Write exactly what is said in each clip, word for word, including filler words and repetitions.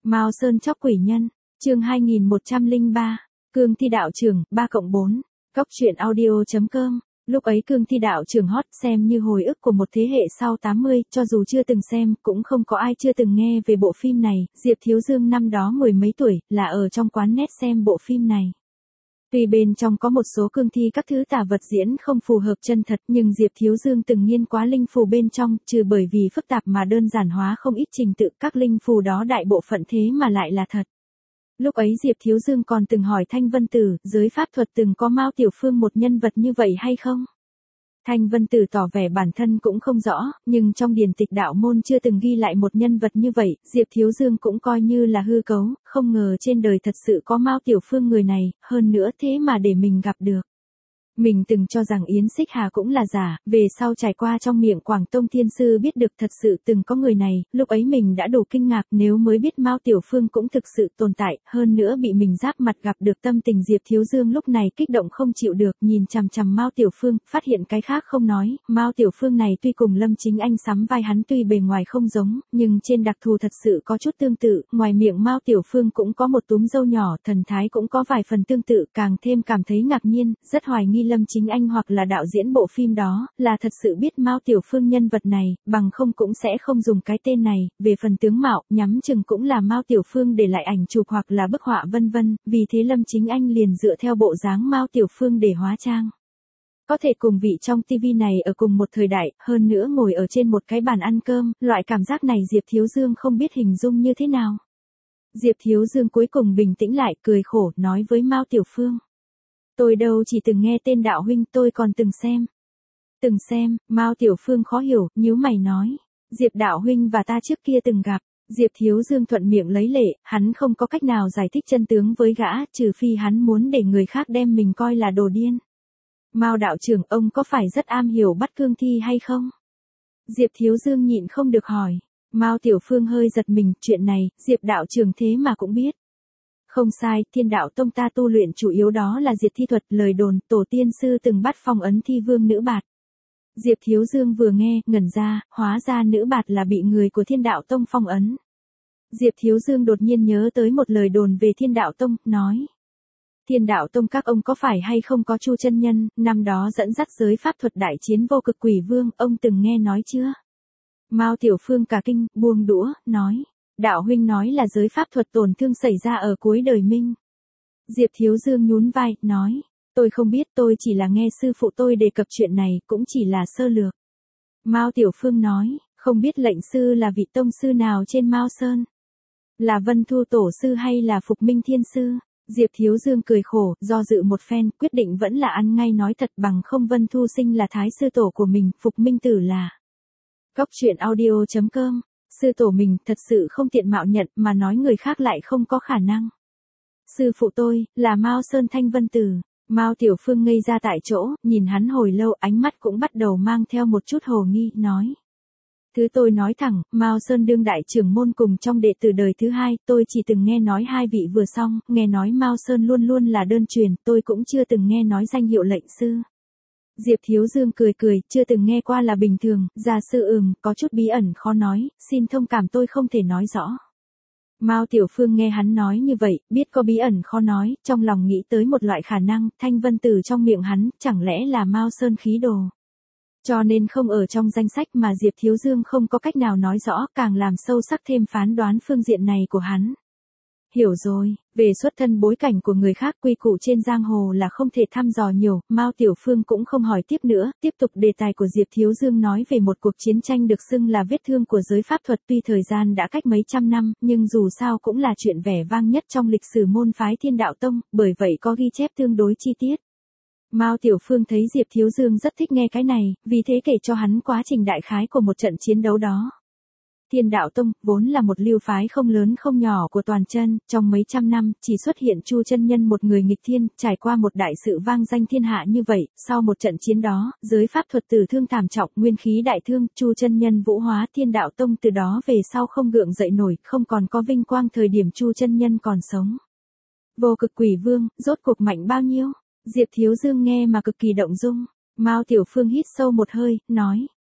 Mao Sơn chóc quỷ nhân, chương hai nghìn một trăm lẻ ba, Cương Thi đạo trưởng, ba cộng bốn, Cóc truyện audio chấm com. Lúc ấy Cương Thi đạo trưởng hot xem như hồi ức của một thế hệ sau tám mươi, cho dù chưa từng xem, cũng không có ai chưa từng nghe về bộ phim này. Diệp Thiếu Dương năm đó mười mấy tuổi, là ở trong quán net xem bộ phim này. Tuy bên trong có một số cương thi các thứ tà vật diễn không phù hợp chân thật, nhưng Diệp Thiếu Dương từng nghiên quá linh phù bên trong, trừ bởi vì phức tạp mà đơn giản hóa không ít trình tự, các linh phù đó đại bộ phận thế mà lại là thật. Lúc ấy Diệp Thiếu Dương còn từng hỏi Thanh Vân Tử, giới pháp thuật từng có Mao Tiểu Phương một nhân vật như vậy hay không? Thanh Vân Tử tỏ vẻ bản thân cũng không rõ, nhưng trong điển tịch đạo môn chưa từng ghi lại một nhân vật như vậy, Diệp Thiếu Dương cũng coi như là hư cấu, không ngờ trên đời thật sự có Mao Tiểu Phương người này, hơn nữa thế mà để mình gặp được. Mình từng cho rằng Yến Xích Hà cũng là giả, về sau trải qua trong miệng Quảng Tông Thiên Sư biết được thật sự từng có người này, lúc ấy mình đã đủ kinh ngạc nếu mới biết Mao Tiểu Phương cũng thực sự tồn tại, hơn nữa bị mình giáp mặt gặp được. Tâm tình Diệp Thiếu Dương lúc này kích động không chịu được, nhìn chằm chằm Mao Tiểu Phương, phát hiện cái khác không nói, Mao Tiểu Phương này tuy cùng Lâm Chính Anh sắm vai hắn tuy bề ngoài không giống, nhưng trên đặc thù thật sự có chút tương tự, ngoài miệng Mao Tiểu Phương cũng có một túm râu nhỏ, thần thái cũng có vài phần tương tự, càng thêm cảm thấy ngạc nhiên, rất hoài nghi Lâm Chính Anh hoặc là đạo diễn bộ phim đó, là thật sự biết Mao Tiểu Phương nhân vật này, bằng không cũng sẽ không dùng cái tên này. Về phần tướng mạo, nhắm chừng cũng là Mao Tiểu Phương để lại ảnh chụp hoặc là bức họa vân vân, vì thế Lâm Chính Anh liền dựa theo bộ dáng Mao Tiểu Phương để hóa trang. Có thể cùng vị trong tivi này ở cùng một thời đại, hơn nữa ngồi ở trên một cái bàn ăn cơm, loại cảm giác này Diệp Thiếu Dương không biết hình dung như thế nào. Diệp Thiếu Dương cuối cùng bình tĩnh lại, cười khổ, nói với Mao Tiểu Phương. Tôi đâu chỉ từng nghe tên đạo huynh, tôi còn từng xem. Từng xem, Mao Tiểu Phương khó hiểu, nhíu mày nói. Diệp đạo huynh và ta trước kia từng gặp. Diệp Thiếu Dương thuận miệng lấy lệ, hắn không có cách nào giải thích chân tướng với gã, trừ phi hắn muốn để người khác đem mình coi là đồ điên. Mao đạo trưởng, ông có phải rất am hiểu bắt cương thi hay không? Diệp Thiếu Dương nhịn không được hỏi. Mao Tiểu Phương hơi giật mình, chuyện này, Diệp đạo trưởng thế mà cũng biết. Không sai, Thiên Đạo Tông ta tu luyện chủ yếu đó là diệt thi thuật, lời đồn, tổ tiên sư từng bắt phong ấn thi vương nữ bạt. Diệp Thiếu Dương vừa nghe, ngẩn ra, hóa ra nữ bạt là bị người của Thiên Đạo Tông phong ấn. Diệp Thiếu Dương đột nhiên nhớ tới một lời đồn về Thiên Đạo Tông, nói. Thiên Đạo Tông các ông có phải hay không có Chu chân nhân, năm đó dẫn dắt giới pháp thuật đại chiến vô cực quỷ vương, ông từng nghe nói chưa? Mao Tiểu Phương cả kinh, buông đũa, nói. Đạo huynh nói là giới pháp thuật tổn thương xảy ra ở cuối đời Minh. Diệp Thiếu Dương nhún vai, nói. Tôi không biết, tôi chỉ là nghe sư phụ tôi đề cập chuyện này, cũng chỉ là sơ lược. Mao Tiểu Phương nói, không biết lệnh sư là vị tông sư nào trên Mao Sơn. Là Vân Thu Tổ sư hay là Phục Minh Thiên Sư? Diệp Thiếu Dương cười khổ, do dự một phen, quyết định vẫn là ăn ngay nói thật, bằng không Vân Thu Sinh là thái sư tổ của mình, Phục Minh Tử là. Cóc truyện audio chấm com. Sư tổ mình thật sự không tiện mạo nhận, mà nói người khác lại không có khả năng. Sư phụ tôi, là Mao Sơn Thanh Vân Tử. Mao Tiểu Phương ngây ra tại chỗ, nhìn hắn hồi lâu, ánh mắt cũng bắt đầu mang theo một chút hồ nghi, nói. Thứ tôi nói thẳng, Mao Sơn đương đại trưởng môn cùng trong đệ tử đời thứ hai, tôi chỉ từng nghe nói hai vị vừa xong, nghe nói Mao Sơn luôn luôn là đơn truyền, tôi cũng chưa từng nghe nói danh hiệu lệnh sư. Diệp Thiếu Dương cười cười, chưa từng nghe qua là bình thường, gia sư ừm, có chút bí ẩn khó nói, xin thông cảm tôi không thể nói rõ. Mao Tiểu Phương nghe hắn nói như vậy, biết có bí ẩn khó nói, trong lòng nghĩ tới một loại khả năng, Thanh Vân Tử trong miệng hắn, chẳng lẽ là Mao Sơn khí đồ. Cho nên không ở trong danh sách mà Diệp Thiếu Dương không có cách nào nói rõ, càng làm sâu sắc thêm phán đoán phương diện này của hắn. Hiểu rồi, về xuất thân bối cảnh của người khác, quy củ trên giang hồ là không thể thăm dò nhiều, Mao Tiểu Phương cũng không hỏi tiếp nữa, tiếp tục đề tài của Diệp Thiếu Dương nói về một cuộc chiến tranh được xưng là vết thương của giới pháp thuật, tuy thời gian đã cách mấy trăm năm, nhưng dù sao cũng là chuyện vẻ vang nhất trong lịch sử môn phái Thiên Đạo Tông, bởi vậy có ghi chép tương đối chi tiết. Mao Tiểu Phương thấy Diệp Thiếu Dương rất thích nghe cái này, vì thế kể cho hắn quá trình đại khái của một trận chiến đấu đó. Thiên Đạo Tông, vốn là một lưu phái không lớn không nhỏ của toàn chân, trong mấy trăm năm, chỉ xuất hiện Chu chân nhân một người nghịch thiên, trải qua một đại sự vang danh thiên hạ như vậy, sau một trận chiến đó, giới pháp thuật tử thương thảm trọng, nguyên khí đại thương, Chu chân nhân vũ hóa Thiên Đạo Tông từ đó về sau không gượng dậy nổi, không còn có vinh quang thời điểm Chu chân nhân còn sống. Vô cực quỷ vương, rốt cuộc mạnh bao nhiêu? Diệp Thiếu Dương nghe mà cực kỳ động dung. Mao Tiểu Phương hít sâu một hơi, nói.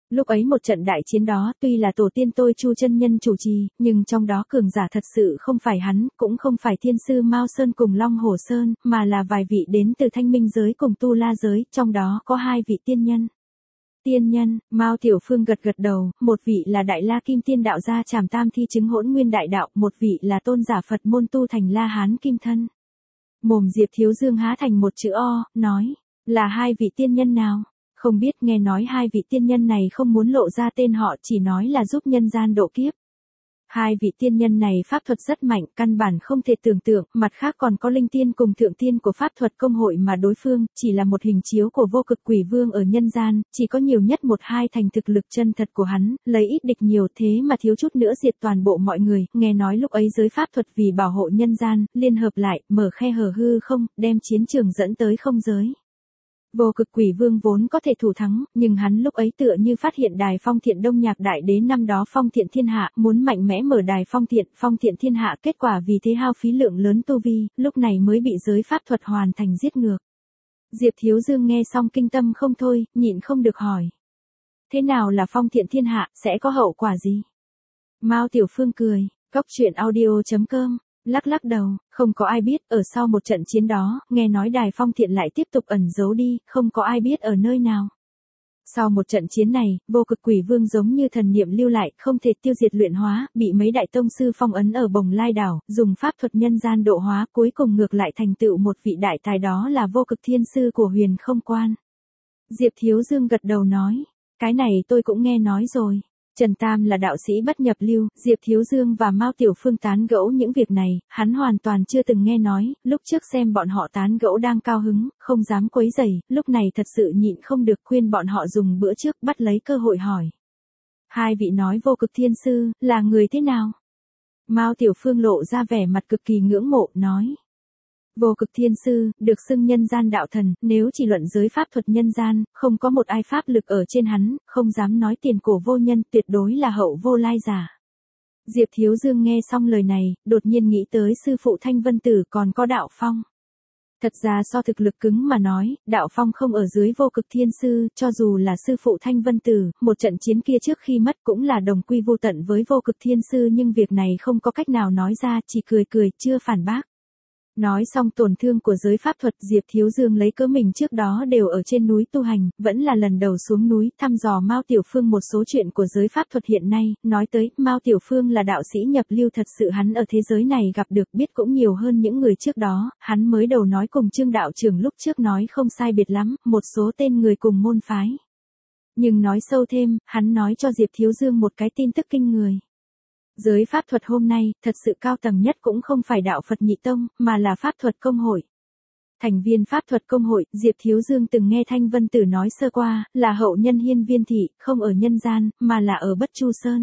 Lúc ấy một trận đại chiến đó tuy là tổ tiên tôi Chu chân nhân chủ trì, nhưng trong đó cường giả thật sự không phải hắn, cũng không phải thiên sư Mao Sơn cùng Long Hổ Sơn, mà là vài vị đến từ Thanh Minh giới cùng Tu La giới, trong đó có hai vị tiên nhân. Tiên nhân, Mao Tiểu Phương gật gật đầu, một vị là Đại La Kim Tiên đạo gia Trảm Tam Thi chứng hỗn nguyên đại đạo, một vị là tôn giả Phật môn tu thành La Hán Kim Thân. Mồm Diệp Thiếu Dương há thành một chữ O, nói, là hai vị tiên nhân nào? Không biết, nghe nói hai vị tiên nhân này không muốn lộ ra tên họ, chỉ nói là giúp nhân gian độ kiếp. Hai vị tiên nhân này pháp thuật rất mạnh, căn bản không thể tưởng tượng, mặt khác còn có linh tiên cùng thượng tiên của pháp thuật công hội mà đối phương, chỉ là một hình chiếu của vô cực quỷ vương ở nhân gian, chỉ có nhiều nhất một hai thành thực lực chân thật của hắn, lấy ít địch nhiều thế mà thiếu chút nữa diệt toàn bộ mọi người, nghe nói lúc ấy giới pháp thuật vì bảo hộ nhân gian, liên hợp lại, mở khe hở hư không, đem chiến trường dẫn tới không giới. Vô cực quỷ vương vốn có thể thủ thắng, nhưng hắn lúc ấy tựa như phát hiện đài phong thiện Đông Nhạc đại đế năm đó phong thiện thiên hạ, muốn mạnh mẽ mở đài phong thiện, phong thiện thiên hạ, kết quả vì thế hao phí lượng lớn tu vi, lúc này mới bị giới pháp thuật hoàn thành giết ngược. Diệp Thiếu Dương nghe xong kinh tâm không thôi, nhịn không được hỏi. Thế nào là phong thiện thiên hạ, sẽ có hậu quả gì? Mao Tiểu Phương cười, cốc truyện audio chấm com. Lắc lắc đầu, không có ai biết, ở sau một trận chiến đó, nghe nói đài phong thiện lại tiếp tục ẩn giấu đi, không có ai biết ở nơi nào. Sau một trận chiến này, vô cực quỷ vương giống như thần niệm lưu lại, không thể tiêu diệt luyện hóa, bị mấy đại tông sư phong ấn ở Bồng Lai đảo, dùng pháp thuật nhân gian độ hóa, cuối cùng ngược lại thành tựu một vị đại tài, đó là vô cực thiên sư của Huyền Không Quan. Diệp Thiếu Dương gật đầu nói, cái này tôi cũng nghe nói rồi. Trần Tam là đạo sĩ bất nhập lưu, Diệp Thiếu Dương và Mao Tiểu Phương tán gẫu những việc này, hắn hoàn toàn chưa từng nghe nói, lúc trước xem bọn họ tán gẫu đang cao hứng, không dám quấy rầy, lúc này thật sự nhịn không được khuyên bọn họ dùng bữa trước, bắt lấy cơ hội hỏi. Hai vị nói vô cực thiên sư, là người thế nào? Mao Tiểu Phương lộ ra vẻ mặt cực kỳ ngưỡng mộ, nói. Vô cực thiên sư, được xưng nhân gian đạo thần, nếu chỉ luận giới pháp thuật nhân gian, không có một ai pháp lực ở trên hắn, không dám nói tiền cổ vô nhân, tuyệt đối là hậu vô lai giả. Diệp Thiếu Dương nghe xong lời này, đột nhiên nghĩ tới sư phụ Thanh Vân Tử còn có đạo phong. Thật ra so thực lực cứng mà nói, đạo phong không ở dưới vô cực thiên sư, cho dù là sư phụ Thanh Vân Tử, một trận chiến kia trước khi mất cũng là đồng quy vô tận với vô cực thiên sư, nhưng việc này không có cách nào nói ra, chỉ cười cười, chưa phản bác. Nói xong tổn thương của giới pháp thuật, Diệp Thiếu Dương lấy cớ mình trước đó đều ở trên núi tu hành, vẫn là lần đầu xuống núi, thăm dò Mao Tiểu Phương một số chuyện của giới pháp thuật hiện nay, nói tới, Mao Tiểu Phương là đạo sĩ nhập lưu thật sự, hắn ở thế giới này gặp được biết cũng nhiều hơn những người trước đó, hắn mới đầu nói cùng Trương đạo trưởng lúc trước nói không sai biệt lắm, một số tên người cùng môn phái. Nhưng nói sâu thêm, hắn nói cho Diệp Thiếu Dương một cái tin tức kinh người. Giới pháp thuật hôm nay, thật sự cao tầng nhất cũng không phải đạo Phật Nhị Tông, mà là pháp thuật công hội. Thành viên pháp thuật công hội, Diệp Thiếu Dương từng nghe Thanh Vân Tử nói sơ qua, là hậu nhân Hiên Viên Thị, không ở nhân gian, mà là ở Bất Chu Sơn.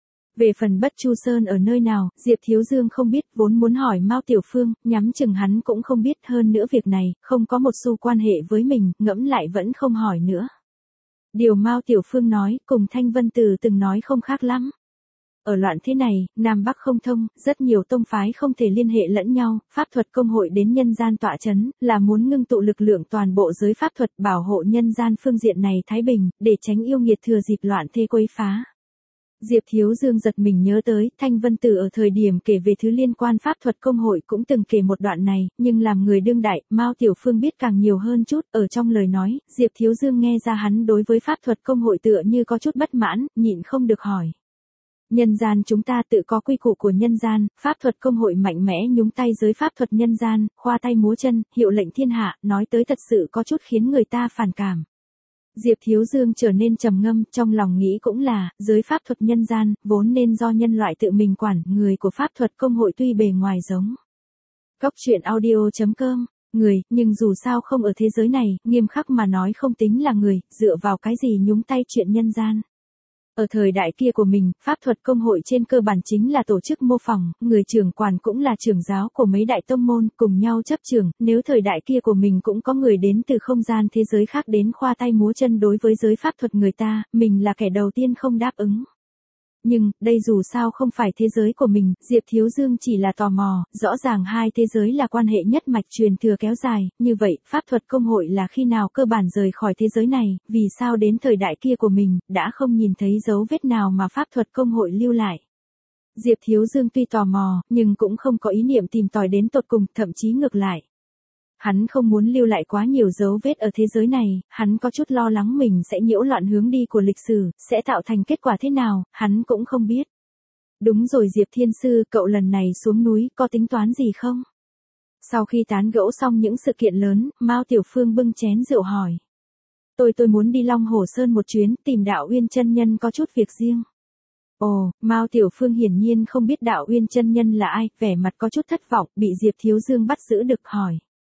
Về phần Bất Chu Sơn ở nơi nào, Diệp Thiếu Dương không biết, vốn muốn hỏi Mao Tiểu Phương, nhắm chừng hắn cũng không biết, hơn nữa việc này, không có một xu quan hệ với mình, ngẫm lại vẫn không hỏi nữa. Điều Mao Tiểu Phương nói, cùng Thanh Vân Tử từng nói không khác lắm. Ở loạn thế này, Nam Bắc không thông, rất nhiều tông phái không thể liên hệ lẫn nhau, pháp thuật công hội đến nhân gian tọa chấn, là muốn ngưng tụ lực lượng toàn bộ giới pháp thuật bảo hộ nhân gian phương diện này thái bình, để tránh yêu nghiệt thừa dịp loạn thế quấy phá. Diệp Thiếu Dương giật mình nhớ tới, Thanh Vân Tử ở thời điểm kể về thứ liên quan pháp thuật công hội cũng từng kể một đoạn này, nhưng làm người đương đại, Mao Tiểu Phương biết càng nhiều hơn chút, ở trong lời nói, Diệp Thiếu Dương nghe ra hắn đối với pháp thuật công hội tựa như có chút bất mãn, nhịn không được hỏi. Nhân gian chúng ta tự có quy củ của nhân gian, pháp thuật công hội mạnh mẽ nhúng tay giới pháp thuật nhân gian, khoa tay múa chân, hiệu lệnh thiên hạ, nói tới thật sự có chút khiến người ta phản cảm. Diệp Thiếu Dương trở nên trầm ngâm, trong lòng nghĩ cũng là, giới pháp thuật nhân gian, vốn nên do nhân loại tự mình quản, người của pháp thuật công hội tuy bề ngoài giống. Cốc truyện audio chấm com, người, nhưng dù sao không ở thế giới này, nghiêm khắc mà nói không tính là người, dựa vào cái gì nhúng tay chuyện nhân gian. Ở thời đại kia của mình, pháp thuật công hội trên cơ bản chính là tổ chức mô phỏng, người trưởng quản cũng là trưởng giáo của mấy đại tông môn, cùng nhau chấp trưởng, nếu thời đại kia của mình cũng có người đến từ không gian thế giới khác đến khoa tay múa chân đối với giới pháp thuật người ta, mình là kẻ đầu tiên không đáp ứng. nhưng, đây dù sao không phải thế giới của mình, Diệp Thiếu Dương chỉ là tò mò, rõ ràng hai thế giới là quan hệ nhất mạch truyền thừa kéo dài, như vậy, pháp thuật công hội là khi nào cơ bản rời khỏi thế giới này, vì sao đến thời đại kia của mình, đã không nhìn thấy dấu vết nào mà pháp thuật công hội lưu lại. Diệp Thiếu Dương tuy tò mò, nhưng cũng không có ý niệm tìm tòi đến tột cùng, thậm chí ngược lại. Hắn không muốn lưu lại quá nhiều dấu vết ở thế giới này, hắn có chút lo lắng mình sẽ nhiễu loạn hướng đi của lịch sử, sẽ tạo thành kết quả thế nào, hắn cũng không biết. Đúng rồi Diệp Thiên Sư, cậu lần này xuống núi, có tính toán gì không? Sau khi tán gẫu xong những sự kiện lớn, Mao Tiểu Phương bưng chén rượu hỏi. Tôi tôi muốn đi Long Hồ Sơn một chuyến, tìm Đạo Uyên chân nhân có chút việc riêng. Ồ, Mao Tiểu Phương hiển nhiên không biết Đạo Uyên chân nhân là ai, vẻ mặt có chút thất vọng, bị Diệp Thiếu Dương bắt giữ được hỏi.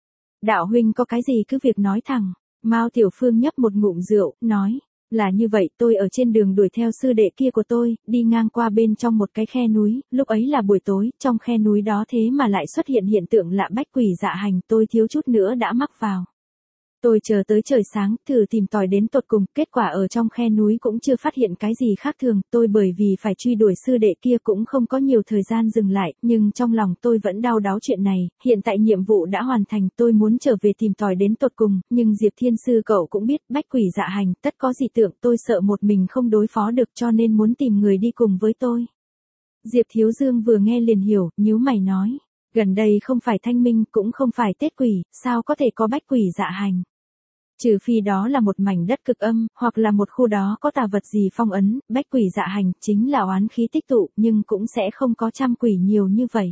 Đạo huynh có cái gì cứ việc nói thẳng. Mao Tiểu Phương nhấp một ngụm rượu, nói, là như vậy, tôi ở trên đường đuổi theo sư đệ kia của tôi, đi ngang qua bên trong một cái khe núi, lúc ấy là buổi tối, trong khe núi đó thế mà lại xuất hiện hiện tượng lạ bách quỷ dạ hành, tôi thiếu chút nữa đã mắc vào. Tôi chờ tới trời sáng, thử tìm tòi đến tột cùng, kết quả ở trong khe núi cũng chưa phát hiện cái gì khác thường, tôi bởi vì phải truy đuổi sư đệ kia cũng không có nhiều thời gian dừng lại, nhưng trong lòng tôi vẫn đau đáu chuyện này, hiện tại nhiệm vụ đã hoàn thành, tôi muốn trở về tìm tòi đến tột cùng, nhưng Diệp Thiên Sư cậu cũng biết, bách quỷ dạ hành, tất có dị tượng, tôi sợ một mình không đối phó được cho nên muốn tìm người đi cùng với tôi. Diệp Thiếu Dương vừa nghe liền hiểu, nhíu mày nói, gần đây không phải thanh minh, cũng không phải Tết quỷ, sao có thể có bách quỷ dạ hành. Trừ phi đó là một mảnh đất cực âm, hoặc là một khu đó có tà vật gì phong ấn, bách quỷ dạ hành chính là oán khí tích tụ, nhưng cũng sẽ không có trăm quỷ nhiều như vậy.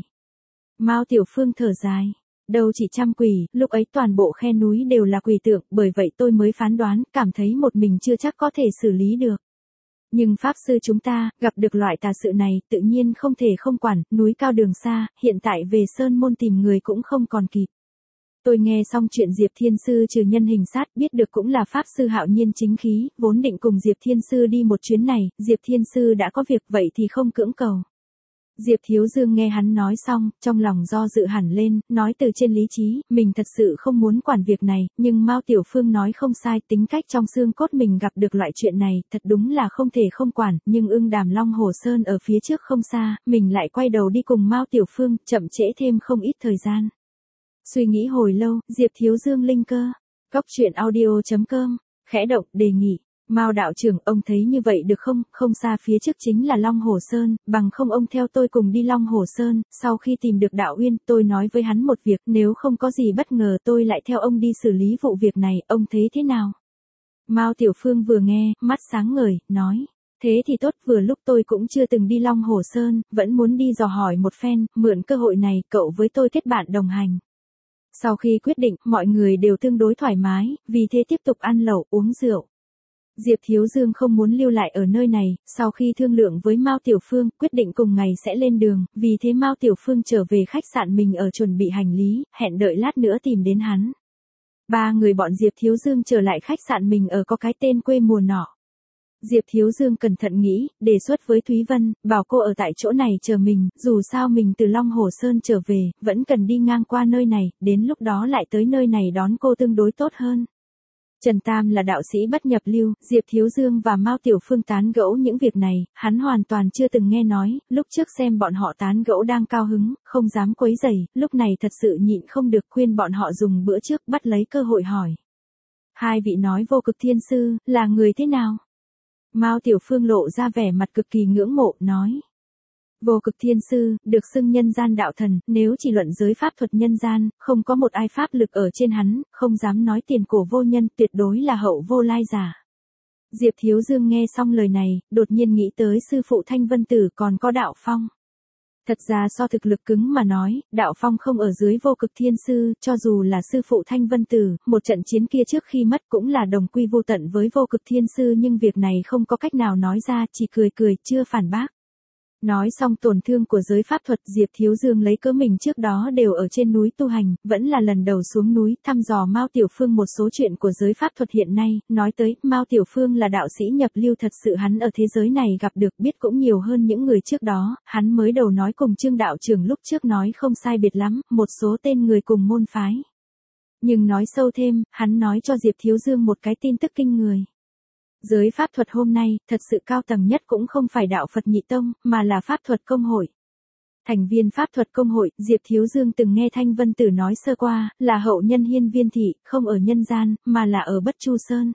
Mao Tiểu Phương thở dài, đâu chỉ trăm quỷ, lúc ấy toàn bộ khe núi đều là quỷ tượng, bởi vậy tôi mới phán đoán, cảm thấy một mình chưa chắc có thể xử lý được. Nhưng Pháp Sư chúng ta, gặp được loại tà sự này, tự nhiên không thể không quản, núi cao đường xa, hiện tại về Sơn Môn tìm người cũng không còn kịp. Tôi nghe xong chuyện Diệp Thiên Sư trừ nhân hình sát, biết được cũng là Pháp Sư hạo nhiên chính khí, vốn định cùng Diệp Thiên Sư đi một chuyến này, Diệp Thiên Sư đã có việc vậy thì không cưỡng cầu. Diệp Thiếu Dương nghe hắn nói xong, trong lòng do dự hẳn lên, nói từ trên lý trí, mình thật sự không muốn quản việc này, nhưng Mao Tiểu Phương nói không sai, tính cách trong xương cốt mình gặp được loại chuyện này, thật đúng là không thể không quản, nhưng ưng đàm Long Hồ Sơn ở phía trước không xa, mình lại quay đầu đi cùng Mao Tiểu Phương, chậm trễ thêm không ít thời gian. Suy nghĩ hồi lâu, Diệp Thiếu Dương linh cơ, cóc truyện audio chấm com, khẽ động, đề nghị. Mao đạo trưởng, ông thấy như vậy được không, không xa phía trước chính là Long Hồ Sơn, bằng không ông theo tôi cùng đi Long Hồ Sơn, sau khi tìm được Đạo Uyên, tôi nói với hắn một việc, nếu không có gì bất ngờ tôi lại theo ông đi xử lý vụ việc này, ông thấy thế nào? Mao Tiểu Phương vừa nghe, mắt sáng ngời, nói, thế thì tốt, vừa lúc tôi cũng chưa từng đi Long Hồ Sơn, vẫn muốn đi dò hỏi một phen, mượn cơ hội này, cậu với tôi kết bạn đồng hành. Sau khi quyết định, mọi người đều tương đối thoải mái, vì thế tiếp tục ăn lẩu, uống rượu. Diệp Thiếu Dương không muốn lưu lại ở nơi này, sau khi thương lượng với Mao Tiểu Phương, quyết định cùng ngày sẽ lên đường, vì thế Mao Tiểu Phương trở về khách sạn mình ở chuẩn bị hành lý, hẹn đợi lát nữa tìm đến hắn. Ba người bọn Diệp Thiếu Dương trở lại khách sạn mình ở có cái tên quê mùa nọ. Diệp Thiếu Dương cẩn thận nghĩ, đề xuất với Thúy Vân, bảo cô ở tại chỗ này chờ mình, dù sao mình từ Long Hồ Sơn trở về, vẫn cần đi ngang qua nơi này, đến lúc đó lại tới nơi này đón cô tương đối tốt hơn. Trần Tam là đạo sĩ bất nhập lưu, Diệp Thiếu Dương và Mao Tiểu Phương tán gẫu những việc này, hắn hoàn toàn chưa từng nghe nói, lúc trước xem bọn họ tán gẫu đang cao hứng, không dám quấy rầy, lúc này thật sự nhịn không được khuyên bọn họ dùng bữa trước bắt lấy cơ hội hỏi. Hai vị nói Vô Cực Thiên Sư, là người thế nào? Mao Tiểu Phương lộ ra vẻ mặt cực kỳ ngưỡng mộ, nói. Vô Cực Thiên Sư, được xưng nhân gian đạo thần, nếu chỉ luận giới pháp thuật nhân gian, không có một ai pháp lực ở trên hắn, không dám nói tiền cổ vô nhân, tuyệt đối là hậu vô lai giả. Diệp Thiếu Dương nghe xong lời này, đột nhiên nghĩ tới sư phụ Thanh Vân Tử còn có Đạo Phong. Thật ra so thực lực cứng mà nói, Đạo Phong không ở dưới Vô Cực Thiên Sư, cho dù là sư phụ Thanh Vân Tử, một trận chiến kia trước khi mất cũng là đồng quy vô tận với Vô Cực Thiên Sư, nhưng việc này không có cách nào nói ra, chỉ cười cười, chưa phản bác. Nói xong tổn thương của giới pháp thuật, Diệp Thiếu Dương lấy cớ mình trước đó đều ở trên núi tu hành, vẫn là lần đầu xuống núi, thăm dò Mao Tiểu Phương một số chuyện của giới pháp thuật hiện nay, nói tới, Mao Tiểu Phương là đạo sĩ nhập lưu thật sự hắn ở thế giới này gặp được biết cũng nhiều hơn những người trước đó, hắn mới đầu nói cùng Trương đạo trưởng lúc trước nói không sai biệt lắm, một số tên người cùng môn phái. Nhưng nói sâu thêm, hắn nói cho Diệp Thiếu Dương một cái tin tức kinh người. Giới pháp thuật hôm nay, thật sự cao tầng nhất cũng không phải đạo Phật Nhị Tông, mà là pháp thuật công hội. Thành viên pháp thuật công hội, Diệp Thiếu Dương từng nghe Thanh Vân Tử nói sơ qua, là hậu nhân Hiên Viên Thị, không ở nhân gian, mà là ở Bất Chu Sơn.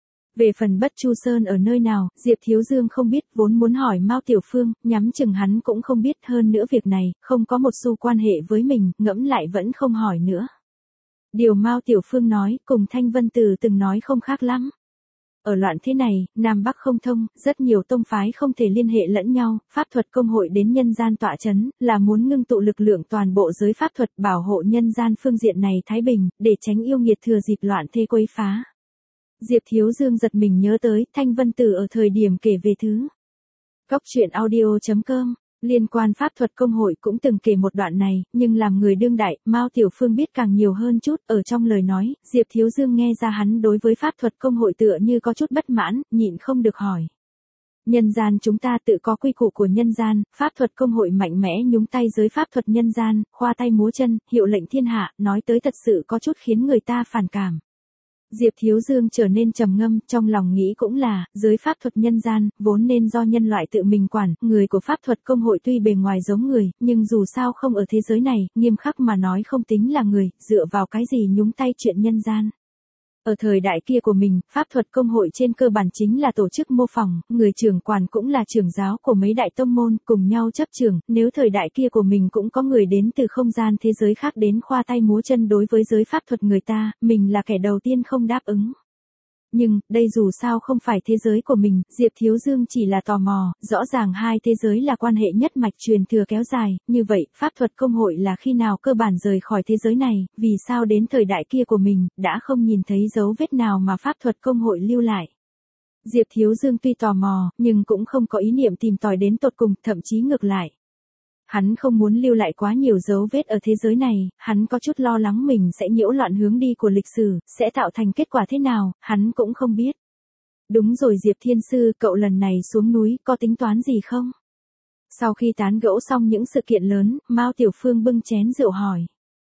Về phần Bất Chu Sơn ở nơi nào, Diệp Thiếu Dương không biết, vốn muốn hỏi Mao Tiểu Phương, nhắm chừng hắn cũng không biết, hơn nữa việc này, không có một xu quan hệ với mình, ngẫm lại vẫn không hỏi nữa. Điều Mao Tiểu Phương nói, cùng Thanh Vân Tử từng nói không khác lắm. Ở loạn thế này, Nam Bắc không thông, rất nhiều tông phái không thể liên hệ lẫn nhau, pháp thuật công hội đến nhân gian tọa chấn, là muốn ngưng tụ lực lượng toàn bộ giới pháp thuật bảo hộ nhân gian phương diện này thái bình, để tránh yêu nghiệt thừa dịp loạn thế quấy phá. Diệp Thiếu Dương giật mình nhớ tới, Thanh Vân Tử ở thời điểm kể về thứ. Góc truyện audio chấm com, liên quan pháp thuật công hội cũng từng kể một đoạn này, nhưng làm người đương đại, Mao Tiểu Phương biết càng nhiều hơn chút, ở trong lời nói, Diệp Thiếu Dương nghe ra hắn đối với pháp thuật công hội tựa như có chút bất mãn, nhịn không được hỏi. Nhân gian chúng ta tự có quy củ của nhân gian, pháp thuật công hội mạnh mẽ nhúng tay giới pháp thuật nhân gian, khoa tay múa chân, hiệu lệnh thiên hạ, nói tới thật sự có chút khiến người ta phản cảm. Diệp Thiếu Dương trở nên trầm ngâm, trong lòng nghĩ cũng là, giới pháp thuật nhân gian, vốn nên do nhân loại tự mình quản, người của pháp thuật công hội tuy bề ngoài giống người, nhưng dù sao không ở thế giới này, nghiêm khắc mà nói không tính là người, dựa vào cái gì nhúng tay chuyện nhân gian. Ở thời đại kia của mình, pháp thuật công hội trên cơ bản chính là tổ chức mô phỏng, người trưởng quản cũng là trưởng giáo của mấy đại tông môn, cùng nhau chấp trưởng, nếu thời đại kia của mình cũng có người đến từ không gian thế giới khác đến khoa tay múa chân đối với giới pháp thuật người ta, mình là kẻ đầu tiên không đáp ứng. Nhưng, đây dù sao không phải thế giới của mình, Diệp Thiếu Dương chỉ là tò mò, rõ ràng hai thế giới là quan hệ nhất mạch truyền thừa kéo dài, như vậy, pháp thuật công hội là khi nào cơ bản rời khỏi thế giới này, vì sao đến thời đại kia của mình, đã không nhìn thấy dấu vết nào mà pháp thuật công hội lưu lại. Diệp Thiếu Dương tuy tò mò, nhưng cũng không có ý niệm tìm tòi đến tột cùng, thậm chí ngược lại. Hắn không muốn lưu lại quá nhiều dấu vết ở thế giới này, hắn có chút lo lắng mình sẽ nhiễu loạn hướng đi của lịch sử, sẽ tạo thành kết quả thế nào, hắn cũng không biết. Đúng rồi Diệp Thiên Sư, cậu lần này xuống núi, có tính toán gì không? Sau khi tán gẫu xong những sự kiện lớn, Mao Tiểu Phương bưng chén rượu hỏi.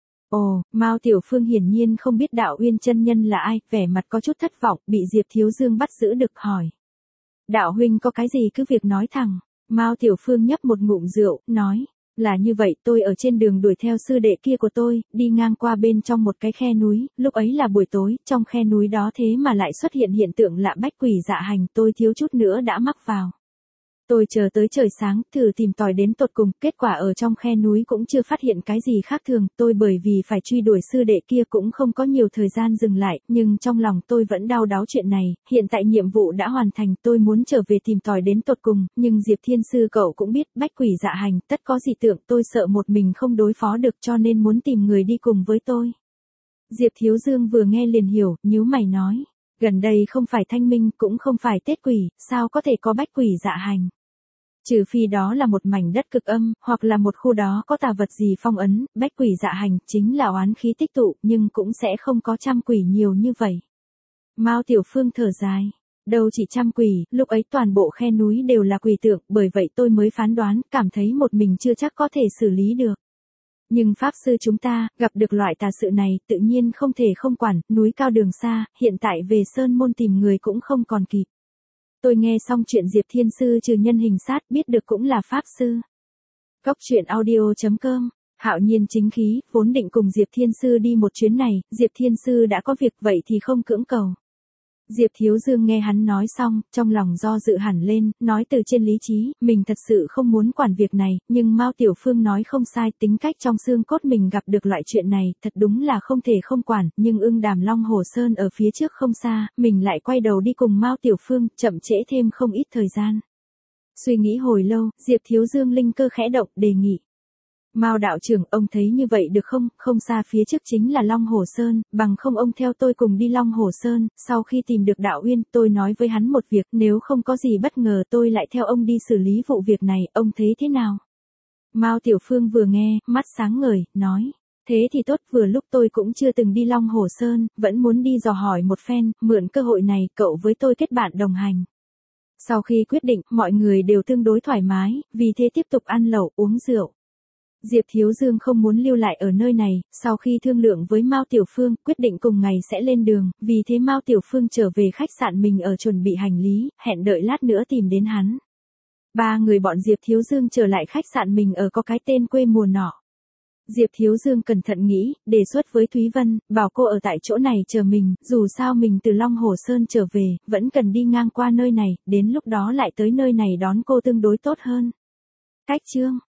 Ồ, Mao Tiểu Phương hiển nhiên không biết Đạo Uyên chân nhân là ai, vẻ mặt có chút thất vọng, bị Diệp Thiếu Dương bắt giữ được hỏi. Đạo huynh có cái gì cứ việc nói thẳng. Mao Tiểu Phương nhấp một ngụm rượu, nói, là như vậy, tôi ở trên đường đuổi theo sư đệ kia của tôi, đi ngang qua bên trong một cái khe núi, lúc ấy là buổi tối, trong khe núi đó thế mà lại xuất hiện hiện tượng lạ bách quỷ dạ hành, tôi thiếu chút nữa đã mắc vào. Tôi chờ tới trời sáng, thử tìm tòi đến tột cùng, kết quả ở trong khe núi cũng chưa phát hiện cái gì khác thường, tôi bởi vì phải truy đuổi sư đệ kia cũng không có nhiều thời gian dừng lại, nhưng trong lòng tôi vẫn đau đáu chuyện này, hiện tại nhiệm vụ đã hoàn thành, tôi muốn trở về tìm tòi đến tột cùng, nhưng Diệp Thiên Sư cậu cũng biết, bách quỷ dạ hành, tất có dị tượng, tôi sợ một mình không đối phó được cho nên muốn tìm người đi cùng với tôi. Diệp Thiếu Dương vừa nghe liền hiểu, nhíu mày nói, gần đây không phải thanh minh, cũng không phải Tết quỷ, sao có thể có bách quỷ dạ hành. Trừ phi đó là một mảnh đất cực âm, hoặc là một khu đó có tà vật gì phong ấn, bách quỷ dạ hành chính là oán khí tích tụ, nhưng cũng sẽ không có trăm quỷ nhiều như vậy. Mao Tiểu Phương thở dài, đâu chỉ trăm quỷ, lúc ấy toàn bộ khe núi đều là quỷ tượng, bởi vậy tôi mới phán đoán, cảm thấy một mình chưa chắc có thể xử lý được. Nhưng Pháp Sư chúng ta, gặp được loại tà sự này, tự nhiên không thể không quản, núi cao đường xa, hiện tại về Sơn Môn tìm người cũng không còn kịp. Tôi nghe xong chuyện Diệp Thiên Sư trừ nhân hình sát biết được cũng là Pháp Sư. Góc truyện audio chấm com, Hạo Nhiên chính khí, vốn định cùng Diệp Thiên Sư đi một chuyến này, Diệp Thiên Sư đã có việc vậy thì không cưỡng cầu. Diệp Thiếu Dương nghe hắn nói xong, trong lòng do dự hẳn lên, nói từ trên lý trí, mình thật sự không muốn quản việc này, nhưng Mao Tiểu Phương nói không sai, tính cách trong xương cốt mình gặp được loại chuyện này, thật đúng là không thể không quản, nhưng ưng đàm Long Hồ Sơn ở phía trước không xa, mình lại quay đầu đi cùng Mao Tiểu Phương, chậm trễ thêm không ít thời gian. Suy nghĩ hồi lâu, Diệp Thiếu Dương linh cơ khẽ động, đề nghị. Mao đạo trưởng, ông thấy như vậy được không, không xa phía trước chính là Long Hồ Sơn, bằng không ông theo tôi cùng đi Long Hồ Sơn, sau khi tìm được Đạo Uyên, tôi nói với hắn một việc, nếu không có gì bất ngờ tôi lại theo ông đi xử lý vụ việc này, ông thấy thế nào? Mao Tiểu Phương vừa nghe, mắt sáng ngời, nói, thế thì tốt, vừa lúc tôi cũng chưa từng đi Long Hồ Sơn, vẫn muốn đi dò hỏi một phen, mượn cơ hội này, cậu với tôi kết bạn đồng hành. Sau khi quyết định, mọi người đều tương đối thoải mái, vì thế tiếp tục ăn lẩu, uống rượu. Diệp Thiếu Dương không muốn lưu lại ở nơi này, sau khi thương lượng với Mao Tiểu Phương, quyết định cùng ngày sẽ lên đường, vì thế Mao Tiểu Phương trở về khách sạn mình ở chuẩn bị hành lý, hẹn đợi lát nữa tìm đến hắn. Ba người bọn Diệp Thiếu Dương trở lại khách sạn mình ở có cái tên quê mùa nọ. Diệp Thiếu Dương cẩn thận nghĩ, đề xuất với Thúy Vân, bảo cô ở tại chỗ này chờ mình, dù sao mình từ Long Hồ Sơn trở về, vẫn cần đi ngang qua nơi này, đến lúc đó lại tới nơi này đón cô tương đối tốt hơn. Cách chương